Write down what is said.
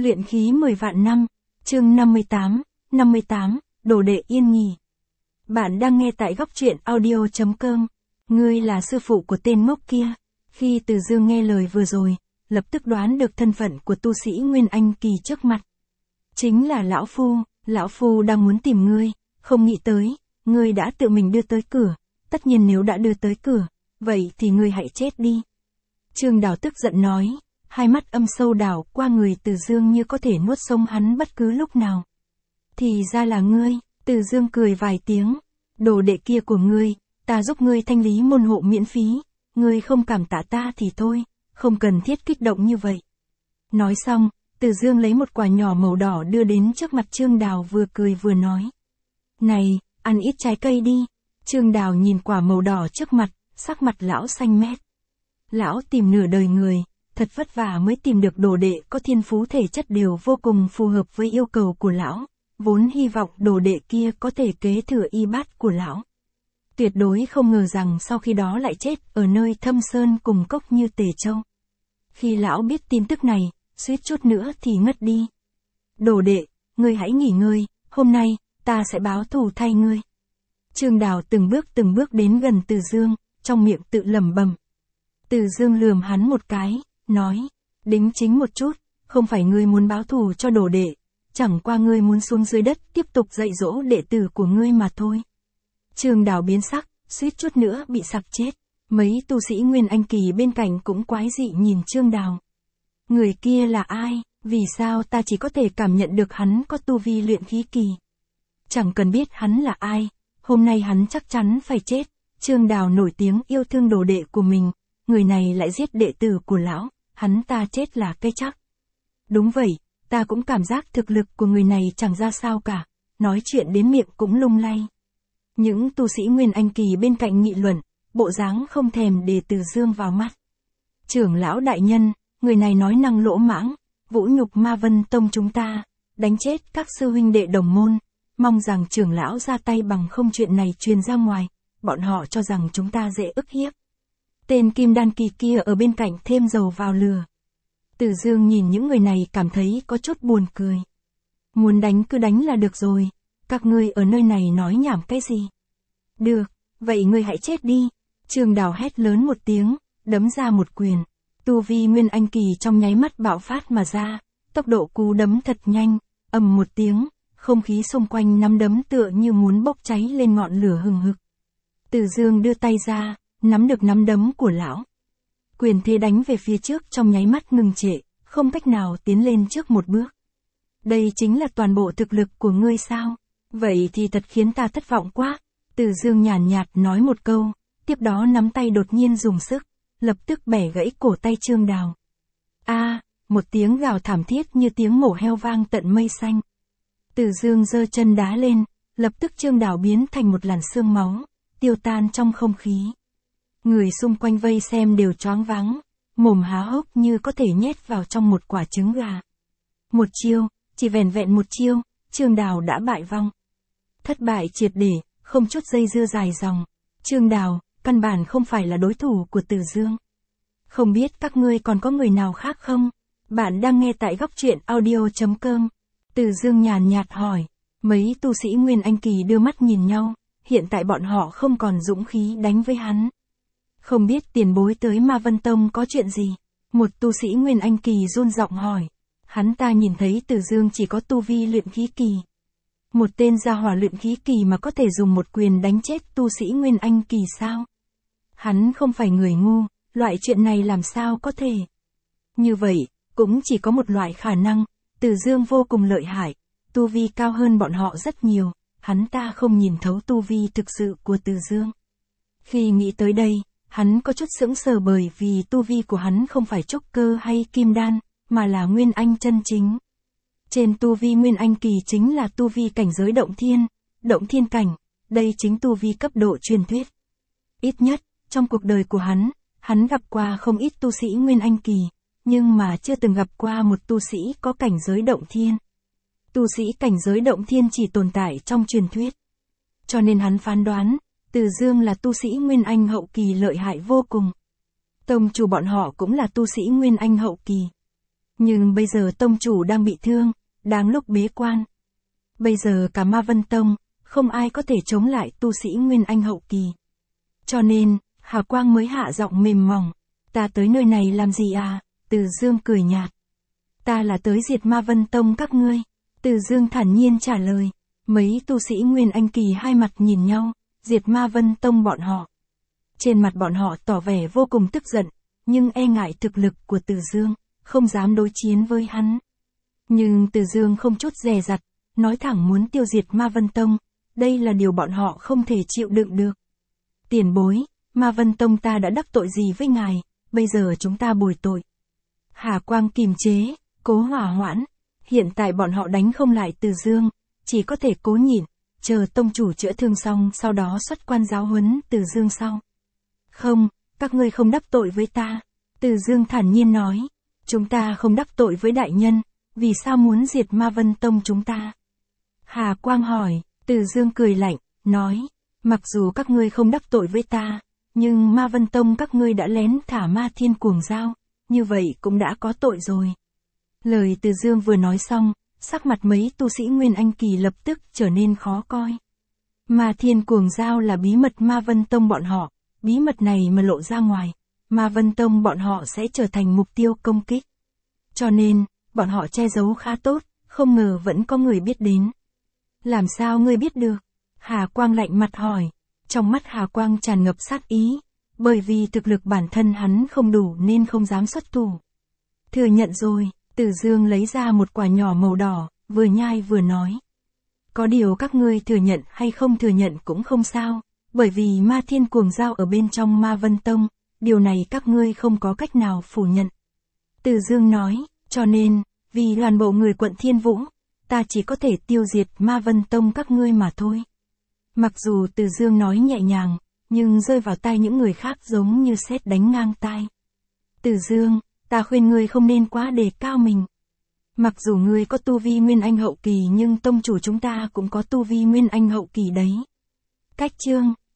Luyện khí 10 vạn năm, chương 58, đồ đệ yên nghỉ. Bạn đang nghe tại góc truyện audio.com. Ngươi là sư phụ của tên ngốc kia. Khi Từ Dương nghe lời vừa rồi, lập tức đoán được thân phận của tu sĩ Nguyên Anh kỳ trước mặt. Chính là lão phu đang muốn tìm ngươi, không nghĩ tới, ngươi đã tự mình đưa tới cửa, tất nhiên nếu đã đưa tới cửa, vậy thì ngươi hãy chết đi. Trương Đào tức giận nói, hai mắt âm sâu đảo qua người Từ Dương như có thể nuốt sống hắn bất cứ lúc nào. Thì ra là ngươi, Từ Dương cười vài tiếng, đồ đệ kia của ngươi, ta giúp ngươi thanh lý môn hộ miễn phí, ngươi không cảm tạ ta thì thôi, không cần thiết kích động như vậy. Nói xong, Từ Dương lấy một quả nhỏ màu đỏ đưa đến trước mặt Trương Đào vừa cười vừa nói. Này, ăn ít trái cây đi. Trương Đào nhìn quả màu đỏ trước mặt, sắc mặt lão xanh mét. Lão tìm nửa đời người, thật vất vả mới tìm được đồ đệ có thiên phú thể chất đều vô cùng phù hợp với yêu cầu của lão, vốn hy vọng đồ đệ kia có thể kế thừa y bát của lão. Tuyệt đối không ngờ rằng sau khi đó lại chết ở nơi thâm sơn cùng cốc như Tề Châu. Khi lão biết tin tức này, suýt chút nữa thì ngất đi. Đồ đệ, ngươi hãy nghỉ ngơi, hôm nay, ta sẽ báo thù thay ngươi. Trương Đào từng bước đến gần Từ Dương, trong miệng tự lẩm bẩm. Từ Dương lườm hắn một cái, nói, đính chính một chút, không phải ngươi muốn báo thù cho đồ đệ, chẳng qua ngươi muốn xuống dưới đất tiếp tục dạy dỗ đệ tử của ngươi mà thôi. Trương Đào biến sắc, suýt chút nữa bị sặc chết, mấy tu sĩ Nguyên Anh kỳ bên cạnh cũng quái dị nhìn Trương Đào. Người kia là ai, vì sao ta chỉ có thể cảm nhận được hắn có tu vi luyện khí kỳ? Chẳng cần biết hắn là ai, hôm nay hắn chắc chắn phải chết. Trương Đào nổi tiếng yêu thương đồ đệ của mình, người này lại giết đệ tử của lão, hắn ta chết là cái chắc. Đúng vậy, ta cũng cảm giác thực lực của người này chẳng ra sao cả, nói chuyện đến miệng cũng lung lay. Những tu sĩ Nguyên Anh kỳ bên cạnh nghị luận, bộ dáng không thèm để Từ Dương vào mắt. Trưởng lão đại nhân, người này nói năng lỗ mãng, vũ nhục Ma Vân Tông chúng ta, đánh chết các sư huynh đệ đồng môn, mong rằng trưởng lão ra tay bằng không chuyện này truyền ra ngoài, bọn họ cho rằng chúng ta dễ ức hiếp. Tên Kim Đan kỳ kia ở bên cạnh thêm dầu vào lửa. Từ Dương nhìn những người này cảm thấy có chút buồn cười. Muốn đánh cứ đánh là được rồi, các ngươi ở nơi này nói nhảm cái gì? Được, vậy ngươi hãy chết đi. Trương Đào hét lớn một tiếng, đấm ra một quyền. Tu vi Nguyên Anh kỳ trong nháy mắt bạo phát mà ra, tốc độ cú đấm thật nhanh, ầm một tiếng, không khí xung quanh nắm đấm tựa như muốn bốc cháy lên ngọn lửa hừng hực. Từ Dương đưa tay ra, nắm được nắm đấm của lão. Quyền thế đánh về phía trước trong nháy mắt ngừng trệ, không cách nào tiến lên trước một bước. Đây chính là toàn bộ thực lực của ngươi sao? Vậy thì thật khiến ta thất vọng quá. Từ Dương nhàn nhạt nói một câu, tiếp đó nắm tay đột nhiên dùng sức, lập tức bẻ gãy cổ tay Trương Đào. Một tiếng gào thảm thiết như tiếng mổ heo vang tận mây xanh. Từ Dương giơ chân đá lên, lập tức Trương Đào biến thành một làn sương máu, tiêu tan trong không khí. Người xung quanh vây xem đều choáng váng, mồm há hốc như có thể nhét vào trong một quả trứng gà. Một chiêu, chỉ vẻn vẹn một chiêu, Trương Đào đã bại vong. Thất bại triệt để, không chút dây dưa dài dòng. Trương Đào, căn bản không phải là đối thủ của Từ Dương. Không biết các ngươi còn có người nào khác không? Bạn đang nghe tại góc truyện audio.com. Từ Dương nhàn nhạt hỏi. Mấy tu sĩ Nguyên Anh kỳ đưa mắt nhìn nhau, hiện tại bọn họ không còn dũng khí đánh với hắn. Không biết tiền bối tới Ma Vân Tông có chuyện gì? Một tu sĩ Nguyên Anh kỳ run giọng hỏi. Hắn ta nhìn thấy Từ Dương chỉ có tu vi luyện khí kỳ. Một tên gia hỏa luyện khí kỳ mà có thể dùng một quyền đánh chết tu sĩ Nguyên Anh kỳ sao? Hắn không phải người ngu, loại chuyện này làm sao có thể? Như vậy, cũng chỉ có một loại khả năng, Từ Dương vô cùng lợi hại, tu vi cao hơn bọn họ rất nhiều, hắn ta không nhìn thấu tu vi thực sự của Từ Dương. Khi nghĩ tới đây, hắn có chút sững sờ bởi vì tu vi của hắn không phải trúc cơ hay kim đan, mà là Nguyên Anh chân chính. Trên tu vi Nguyên Anh kỳ chính là tu vi cảnh giới động thiên cảnh, đây chính tu vi cấp độ truyền thuyết. Ít nhất, trong cuộc đời của hắn gặp qua không ít tu sĩ Nguyên Anh kỳ, nhưng mà chưa từng gặp qua một tu sĩ có cảnh giới động thiên. Tu sĩ cảnh giới động thiên chỉ tồn tại trong truyền thuyết. Cho nên hắn phán đoán, Từ Dương là tu sĩ Nguyên Anh hậu kỳ lợi hại vô cùng. Tông chủ bọn họ cũng là tu sĩ Nguyên Anh hậu kỳ. Nhưng bây giờ tông chủ đang bị thương, đang lúc bế quan. Bây giờ cả Ma Vân Tông, không ai có thể chống lại tu sĩ Nguyên Anh hậu kỳ. Cho nên, Hà Quang mới hạ giọng mềm mỏng. Ta tới nơi này làm gì à? Từ Dương cười nhạt. Ta là tới diệt Ma Vân Tông các ngươi. Từ Dương thản nhiên trả lời. Mấy tu sĩ Nguyên Anh kỳ hai mặt nhìn nhau, diệt Ma Vân Tông bọn họ. Trên mặt bọn họ tỏ vẻ vô cùng tức giận, nhưng e ngại thực lực của Từ Dương, không dám đối chiến với hắn. Nhưng Từ Dương không chút dè dặt, nói thẳng muốn tiêu diệt Ma Vân Tông, đây là điều bọn họ không thể chịu đựng được. Tiền bối, Ma Vân Tông ta đã đắc tội gì với ngài, bây giờ chúng ta bồi tội. Hà Quang kìm chế, cố hòa hoãn, hiện tại bọn họ đánh không lại Từ Dương, chỉ có thể cố nhịn, chờ tông chủ chữa thương xong sau đó xuất quan giáo huấn Từ Dương sau. Không, các ngươi không đắc tội với ta. Từ Dương thản nhiên nói, chúng ta không đắc tội với đại nhân, vì sao muốn diệt Ma Vân Tông chúng ta? Hà Quang hỏi, Từ Dương cười lạnh, nói, mặc dù các ngươi không đắc tội với ta, nhưng Ma Vân Tông các ngươi đã lén thả Ma Thiên Cuồng Dao, như vậy cũng đã có tội rồi. Lời Từ Dương vừa nói xong, sắc mặt mấy tu sĩ Nguyên Anh kỳ lập tức trở nên khó coi. Ma Thiên Cuồng Dao là bí mật Ma Vân Tông bọn họ, bí mật này mà lộ ra ngoài, Ma Vân Tông bọn họ sẽ trở thành mục tiêu công kích. Cho nên, bọn họ che giấu khá tốt, không ngờ vẫn có người biết đến. Làm sao ngươi biết được? Hà Quang lạnh mặt hỏi. Trong mắt Hà Quang tràn ngập sát ý, bởi vì thực lực bản thân hắn không đủ nên không dám xuất thủ. Thừa nhận rồi, Từ Dương lấy ra một quả nhỏ màu đỏ, vừa nhai vừa nói. Có điều các ngươi thừa nhận hay không thừa nhận cũng không sao, bởi vì Ma Thiên Cuồng Dao ở bên trong Ma Vân Tông, điều này các ngươi không có cách nào phủ nhận. Từ Dương nói, cho nên, vì toàn bộ người quận Thiên Vũ, ta chỉ có thể tiêu diệt Ma Vân Tông các ngươi mà thôi. Mặc dù Từ Dương nói nhẹ nhàng, nhưng rơi vào tai những người khác giống như sét đánh ngang tai. Từ Dương, ta khuyên ngươi không nên quá đề cao mình. Mặc dù ngươi có tu vi Nguyên Anh hậu kỳ nhưng tông chủ chúng ta cũng có tu vi Nguyên Anh hậu kỳ đấy. Cách chương